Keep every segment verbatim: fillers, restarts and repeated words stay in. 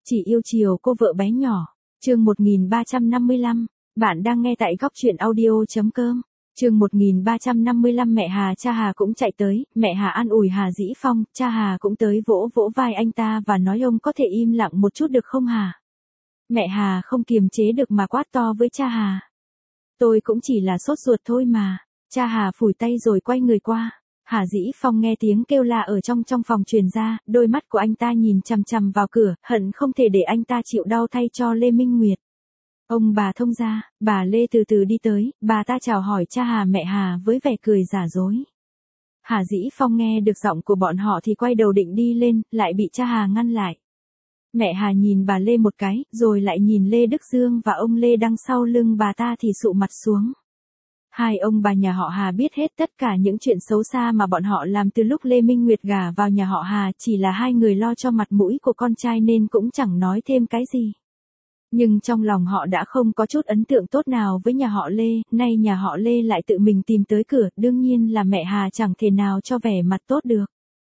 Chỉ yêu chiều cô vợ bé nhỏ. Chương một nghìn ba trăm năm mươi lăm. Bạn đang nghe tại góc truyện audio.com. Chương một nghìn ba trăm năm mươi lăm. Mẹ Hà. Cha Hà cũng chạy tới, mẹ Hà an ủi Hà Dĩ Phong, cha Hà cũng tới vỗ vỗ vai anh ta và nói ông có thể im lặng một chút được không Hà? Mẹ Hà không kiềm chế được mà quát to với cha Hà. Tôi cũng chỉ là sốt ruột thôi mà. Cha Hà phủi tay rồi quay người qua. Hà Dĩ Phong nghe tiếng kêu la ở trong trong phòng truyền ra, đôi mắt của anh ta nhìn chằm chằm vào cửa, hận không thể để anh ta chịu đau thay cho Lê Minh Nguyệt. Ông bà thông gia, bà Lê từ từ đi tới, bà ta chào hỏi cha Hà mẹ Hà với vẻ cười giả dối. Hà Dĩ Phong nghe được giọng của bọn họ thì quay đầu định đi lên, lại bị cha Hà ngăn lại. Mẹ Hà nhìn bà Lê một cái, rồi lại nhìn Lê Đức Dương và ông Lê đằng sau lưng bà ta thì sụ mặt xuống. Hai ông bà nhà họ Hà biết hết tất cả những chuyện xấu xa mà bọn họ làm từ lúc Lê Minh Nguyệt gả vào nhà họ Hà, chỉ là hai người lo cho mặt mũi của con trai nên cũng chẳng nói thêm cái gì. Nhưng trong lòng họ đã không có chút ấn tượng tốt nào với nhà họ Lê, nay nhà họ Lê lại tự mình tìm tới cửa, đương nhiên là mẹ Hà chẳng thể nào cho vẻ mặt tốt được.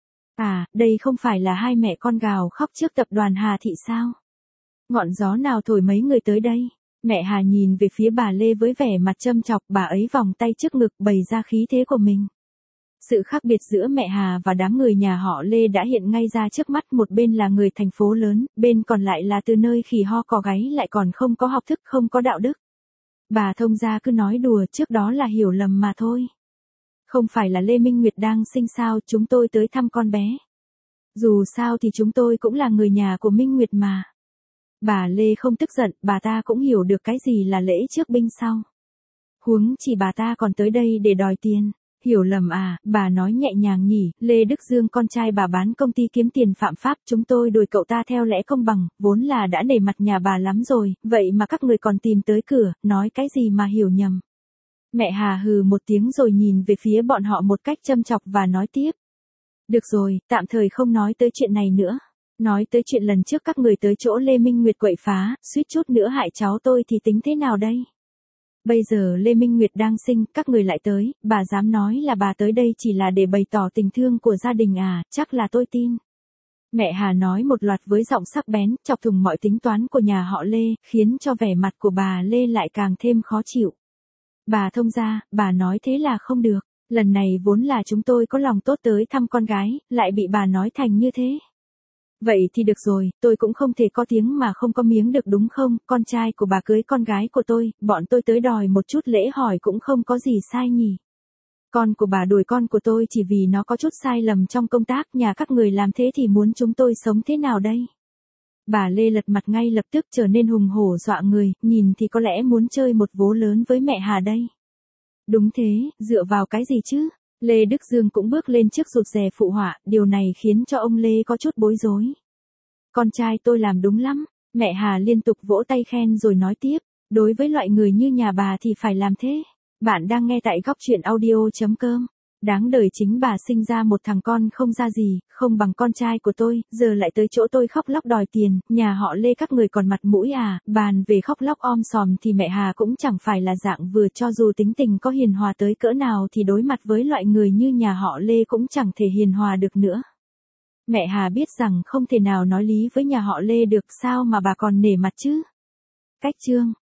À, đây không phải là hai mẹ con gào khóc trước tập đoàn Hà Thị sao? Ngọn gió nào thổi mấy người tới đây? Mẹ Hà nhìn về phía bà Lê với vẻ mặt châm chọc, bà ấy vòng tay trước ngực bày ra khí thế của mình. Sự khác biệt giữa mẹ Hà và đám người nhà họ Lê đã hiện ngay ra trước mắt, một bên là người thành phố lớn, bên còn lại là từ nơi khỉ ho cò gáy lại còn không có học thức không có đạo đức. Bà thông gia cứ nói đùa, trước đó là hiểu lầm mà thôi. Không phải là Lê Minh Nguyệt đang sinh sao, chúng tôi tới thăm con bé. Dù sao thì chúng tôi cũng là người nhà của Minh Nguyệt mà. Bà Lê không tức giận, bà ta cũng hiểu được cái gì là lễ trước binh sau. Huống chỉ bà ta còn tới đây để đòi tiền. Hiểu lầm à, bà nói nhẹ nhàng nhỉ, Lê Đức Dương con trai bà bán công ty kiếm tiền phạm pháp, chúng tôi đuổi cậu ta theo lẽ công bằng, vốn là đã nể mặt nhà bà lắm rồi, vậy mà các người còn tìm tới cửa, nói cái gì mà hiểu nhầm. Mẹ Hà hừ một tiếng rồi nhìn về phía bọn họ một cách châm chọc và nói tiếp. Được rồi, tạm thời không nói tới chuyện này nữa. Nói tới chuyện lần trước các người tới chỗ Lê Minh Nguyệt quậy phá, suýt chút nữa hại cháu tôi thì tính thế nào đây? Bây giờ Lê Minh Nguyệt đang sinh, các người lại tới, bà dám nói là bà tới đây chỉ là để bày tỏ tình thương của gia đình à, chắc là tôi tin. Mẹ Hà nói một loạt với giọng sắc bén, chọc thủng mọi tính toán của nhà họ Lê, khiến cho vẻ mặt của bà Lê lại càng thêm khó chịu. Bà thông gia, bà nói thế là không được, lần này vốn là chúng tôi có lòng tốt tới thăm con gái, lại bị bà nói thành như thế. Vậy thì được rồi, tôi cũng không thể có tiếng mà không có miếng được đúng không, con trai của bà cưới con gái của tôi, bọn tôi tới đòi một chút lễ hỏi cũng không có gì sai nhỉ. Con của bà đuổi con của tôi chỉ vì nó có chút sai lầm trong công tác, nhà các người làm thế thì muốn chúng tôi sống thế nào đây? Bà Lê lật mặt ngay lập tức trở nên hùng hổ dọa người, nhìn thì có lẽ muốn chơi một vố lớn với mẹ Hà đây. Đúng thế, dựa vào cái gì chứ? Lê Đức Dương cũng bước lên trước rụt rè phụ họa, điều này khiến cho ông Lê có chút bối rối. Con trai tôi làm đúng lắm, mẹ Hà liên tục vỗ tay khen rồi nói tiếp, đối với loại người như nhà bà thì phải làm thế. Bạn đang nghe tại góc truyện audio.com. Đáng đời chính bà sinh ra một thằng con không ra gì, không bằng con trai của tôi, giờ lại tới chỗ tôi khóc lóc đòi tiền, nhà họ Lê các người còn mặt mũi à, bàn về khóc lóc om sòm thì mẹ Hà cũng chẳng phải là dạng vừa, cho dù tính tình có hiền hòa tới cỡ nào thì đối mặt với loại người như nhà họ Lê cũng chẳng thể hiền hòa được nữa. Mẹ Hà biết rằng không thể nào nói lý với nhà họ Lê được, sao mà bà còn nể mặt chứ. Cách chương